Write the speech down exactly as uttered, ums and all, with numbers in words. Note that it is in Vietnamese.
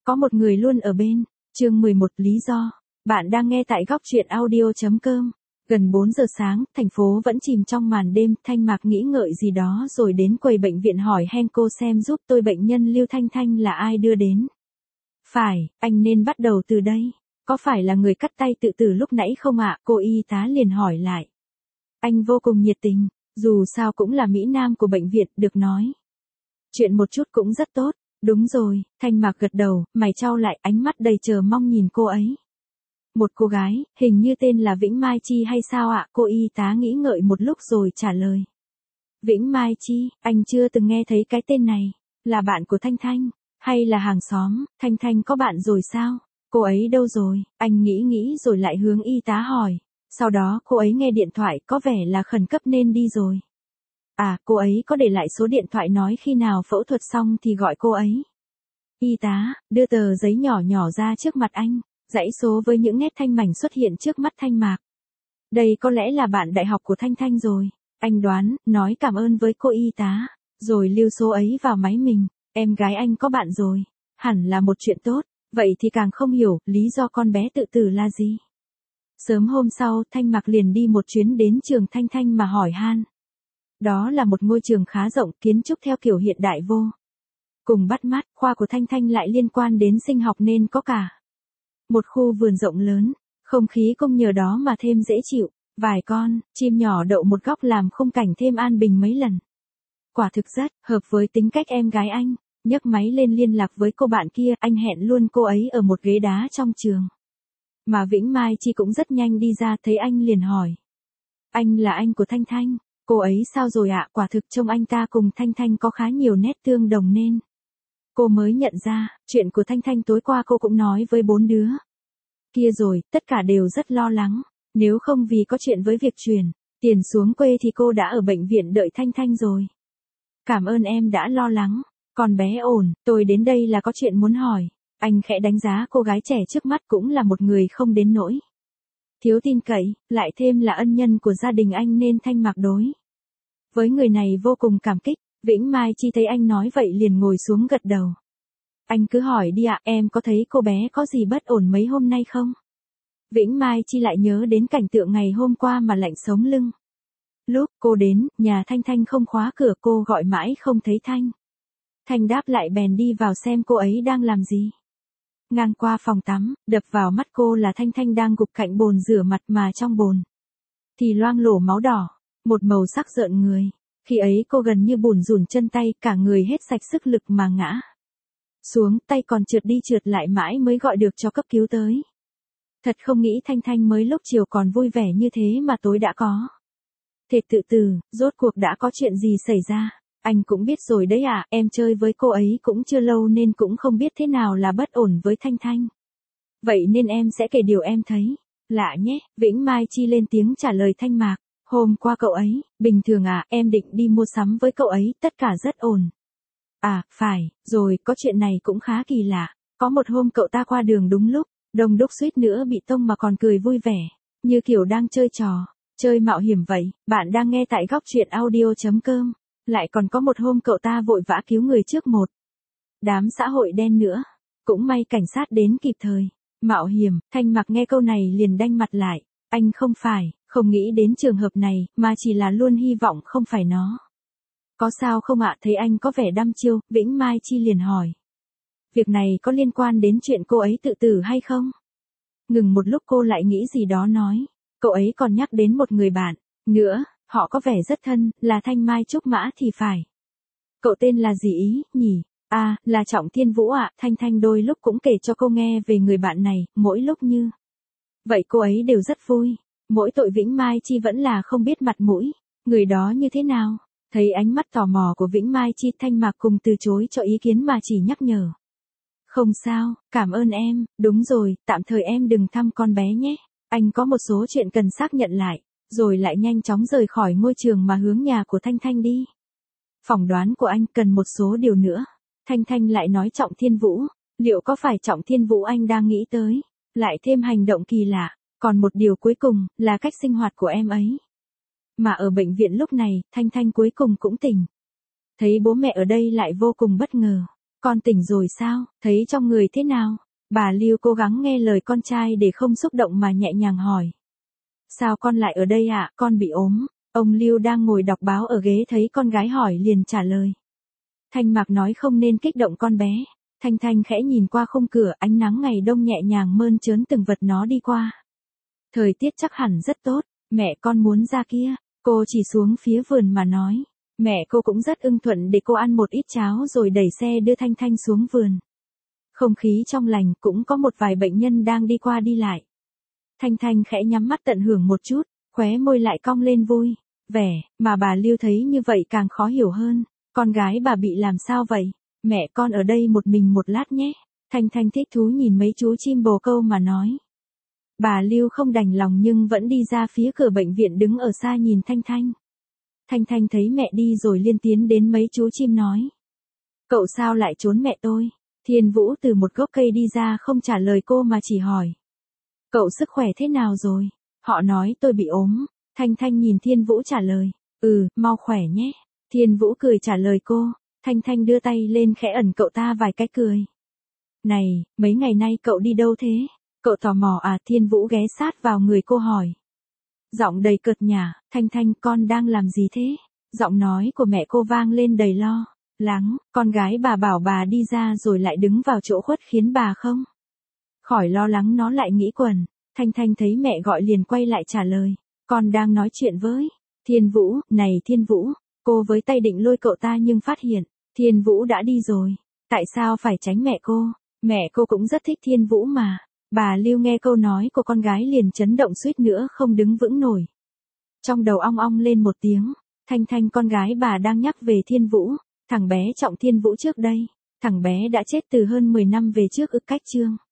có một người luôn ở bên. Chương mười một lý do. Bạn đang nghe tại góc truyện audio.com. Gần bốn giờ sáng, thành phố vẫn chìm trong màn đêm, Thanh Mạc nghĩ ngợi gì đó rồi đến quầy bệnh viện hỏi hen cô xem giúp tôi bệnh nhân Lưu Thanh Thanh là ai đưa đến. Phải, anh nên bắt đầu từ đây. Có phải là người cắt tay tự tử lúc nãy không ạ? Cô y tá liền hỏi lại. Anh vô cùng nhiệt tình, dù sao cũng là Mỹ Nam của bệnh viện, được nói. Chuyện một chút cũng rất tốt, đúng rồi, Thanh Mạc gật đầu, mày chau lại, ánh mắt đầy chờ mong nhìn cô ấy. Một cô gái, hình như tên là Vĩnh Mai Chi hay sao ạ? Cô y tá nghĩ ngợi một lúc rồi trả lời. Vĩnh Mai Chi, anh chưa từng nghe thấy cái tên này, là bạn của Thanh Thanh, hay là hàng xóm? Thanh Thanh có bạn rồi sao? Cô ấy đâu rồi? Anh nghĩ nghĩ rồi lại hướng y tá hỏi. Sau đó cô ấy nghe điện thoại có vẻ là khẩn cấp nên đi rồi. À, cô ấy có để lại số điện thoại nói khi nào phẫu thuật xong thì gọi cô ấy. Y tá, đưa tờ giấy nhỏ nhỏ ra trước mặt anh, dãy số với những nét thanh mảnh xuất hiện trước mắt Thanh Mạc. Đây có lẽ là bạn đại học của Thanh Thanh rồi. Anh đoán, nói cảm ơn với cô y tá, rồi lưu số ấy vào máy mình. Em gái anh có bạn rồi, hẳn là một chuyện tốt, vậy thì càng không hiểu lý do con bé tự tử là gì. Sớm hôm sau, Thanh Mạc liền đi một chuyến đến trường Thanh Thanh mà hỏi han. Đó là một ngôi trường khá rộng, kiến trúc theo kiểu hiện đại vô cùng bắt mắt, khoa của Thanh Thanh lại liên quan đến sinh học nên có cả một khu vườn rộng lớn, không khí cũng nhờ đó mà thêm dễ chịu, vài con chim nhỏ đậu một góc làm khung cảnh thêm an bình mấy lần. Quả thực rất hợp với tính cách em gái anh. Nhấc máy lên liên lạc với cô bạn kia, anh hẹn luôn cô ấy ở một ghế đá trong trường. Mà Vĩnh Mai Chi cũng rất nhanh đi ra, thấy anh liền hỏi. Anh là anh của Thanh Thanh, cô ấy sao rồi ạ? Quả thực trông anh ta cùng Thanh Thanh có khá nhiều nét tương đồng nên cô mới nhận ra, chuyện của Thanh Thanh tối qua cô cũng nói với bốn đứa kia rồi, tất cả đều rất lo lắng, nếu không vì có chuyện với việc chuyển tiền xuống quê thì cô đã ở bệnh viện đợi Thanh Thanh rồi. Cảm ơn em đã lo lắng. Con bé ổn, tôi đến đây là có chuyện muốn hỏi. Anh khẽ đánh giá cô gái trẻ trước mắt, cũng là một người không đến nỗi thiếu tin cậy, lại thêm là ân nhân của gia đình anh nên Thanh Mạc đối với người này vô cùng cảm kích. Vĩnh Mai Chi thấy anh nói vậy liền ngồi xuống gật đầu. Anh cứ hỏi đi ạ, em có thấy cô bé có gì bất ổn mấy hôm nay không? Vĩnh Mai Chi lại nhớ đến cảnh tượng ngày hôm qua mà lạnh sống lưng. Lúc cô đến, nhà Thanh Thanh không khóa cửa, cô gọi mãi không thấy Thanh. Thanh đáp lại bèn đi vào xem cô ấy đang làm gì. Ngang qua phòng tắm, đập vào mắt cô là Thanh Thanh đang gục cạnh bồn rửa mặt mà trong bồn thì loang lổ máu đỏ, một màu sắc rợn người. Khi ấy cô gần như bủn rủn chân tay, cả người hết sạch sức lực mà ngã xuống, tay còn trượt đi trượt lại mãi mới gọi được cho cấp cứu tới. Thật không nghĩ Thanh Thanh mới lúc chiều còn vui vẻ như thế mà tối đã có thể tự tử, rốt cuộc đã có chuyện gì xảy ra. Anh cũng biết rồi đấy à, em chơi với cô ấy cũng chưa lâu nên cũng không biết thế nào là bất ổn với Thanh Thanh. Vậy nên em sẽ kể điều em thấy. Lạ nhé, Vĩnh Mai Chi lên tiếng trả lời Thanh Mạc. Hôm qua cậu ấy, bình thường à, em định đi mua sắm với cậu ấy, tất cả rất ổn. À, phải, rồi, có chuyện này cũng khá kỳ lạ. Có một hôm cậu ta qua đường đúng lúc, đông đúc suýt nữa bị tông mà còn cười vui vẻ, như kiểu đang chơi trò, chơi mạo hiểm vậy. Bạn đang nghe tại góc truyện audio.com. Lại còn có một hôm cậu ta vội vã cứu người trước một đám xã hội đen nữa. Cũng may cảnh sát đến kịp thời. Mạo hiểm, Thanh Mạc nghe câu này liền đanh mặt lại. Anh không phải, không nghĩ đến trường hợp này, mà chỉ là luôn hy vọng không phải nó. Có sao không ạ? Thấy anh có vẻ đăm chiêu, Vĩnh Mai Chi liền hỏi. Việc này có liên quan đến chuyện cô ấy tự tử hay không? Ngừng một lúc cô lại nghĩ gì đó nói. Cậu ấy còn nhắc đến một người bạn nữa. Họ có vẻ rất thân, là Thanh Mai Trúc Mã thì phải. Cậu tên là gì ý, nhỉ? À, là Trọng Thiên Vũ ạ. Thanh Thanh đôi lúc cũng kể cho cô nghe về người bạn này, mỗi lúc như vậy cô ấy đều rất vui. Mỗi tội Vĩnh Mai Chi vẫn là không biết mặt mũi người đó như thế nào. Thấy ánh mắt tò mò của Vĩnh Mai Chi, Thanh Mạc cùng từ chối cho ý kiến mà chỉ nhắc nhở. Không sao, cảm ơn em, đúng rồi, tạm thời em đừng thăm con bé nhé. Anh có một số chuyện cần xác nhận lại. Rồi lại nhanh chóng rời khỏi ngôi trường mà hướng nhà của Thanh Thanh đi. Phỏng đoán của anh cần một số điều nữa. Thanh Thanh lại nói Trọng Thiên Vũ. Liệu có phải Trọng Thiên Vũ anh đang nghĩ tới? Lại thêm hành động kỳ lạ. Còn một điều cuối cùng, là cách sinh hoạt của em ấy. Mà ở bệnh viện lúc này, Thanh Thanh cuối cùng cũng tỉnh. Thấy bố mẹ ở đây lại vô cùng bất ngờ. Con tỉnh rồi sao, thấy trong người thế nào? Bà Lưu cố gắng nghe lời con trai để không xúc động mà nhẹ nhàng hỏi. Sao con lại ở đây ạ, à? Con bị ốm. Ông Lưu đang ngồi đọc báo ở ghế thấy con gái hỏi liền trả lời. Thanh Mạc nói không nên kích động con bé. Thanh Thanh khẽ nhìn qua khung cửa, ánh nắng ngày đông nhẹ nhàng mơn trớn từng vật nó đi qua. Thời tiết chắc hẳn rất tốt, mẹ con muốn ra kia. Cô chỉ xuống phía vườn mà nói. Mẹ cô cũng rất ưng thuận để cô ăn một ít cháo rồi đẩy xe đưa Thanh Thanh xuống vườn. Không khí trong lành, cũng có một vài bệnh nhân đang đi qua đi lại. Thanh Thanh khẽ nhắm mắt tận hưởng một chút, khóe môi lại cong lên vui. Vẻ mà bà Lưu thấy như vậy càng khó hiểu hơn. Con gái bà bị làm sao vậy? Mẹ con ở đây một mình một lát nhé. Thanh Thanh thích thú nhìn mấy chú chim bồ câu mà nói. Bà Lưu không đành lòng nhưng vẫn đi ra phía cửa bệnh viện đứng ở xa nhìn Thanh Thanh. Thanh Thanh thấy mẹ đi rồi liên tiến đến mấy chú chim nói. Cậu sao lại trốn mẹ tôi? Thiên Vũ từ một gốc cây đi ra không trả lời cô mà chỉ hỏi. Cậu sức khỏe thế nào rồi? Họ nói tôi bị ốm. Thanh Thanh nhìn Thiên Vũ trả lời. Ừ, mau khỏe nhé. Thiên Vũ cười trả lời cô. Thanh Thanh đưa tay lên khẽ ẩn cậu ta vài cái cười. Này, mấy ngày nay cậu đi đâu thế? Cậu tò mò à? Thiên Vũ ghé sát vào người cô hỏi. Giọng đầy cợt nhả, Thanh Thanh con đang làm gì thế? Giọng nói của mẹ cô vang lên đầy lo lắng, con gái bà bảo bà đi ra rồi lại đứng vào chỗ khuất khiến bà không khỏi lo lắng nó lại nghĩ quẩn. Thanh Thanh thấy mẹ gọi liền quay lại trả lời. Con đang nói chuyện với Thiên Vũ. Này Thiên Vũ, cô với tay định lôi cậu ta nhưng phát hiện Thiên Vũ đã đi rồi. Tại sao phải tránh mẹ cô? Mẹ cô cũng rất thích Thiên Vũ mà. Bà Lưu nghe câu nói của con gái liền chấn động suýt nữa không đứng vững nổi. Trong đầu ong ong lên một tiếng. Thanh Thanh con gái bà đang nhắc về Thiên Vũ. Thằng bé Trọng Thiên Vũ trước đây. Thằng bé đã chết từ hơn mười năm về trước ư? Cách chương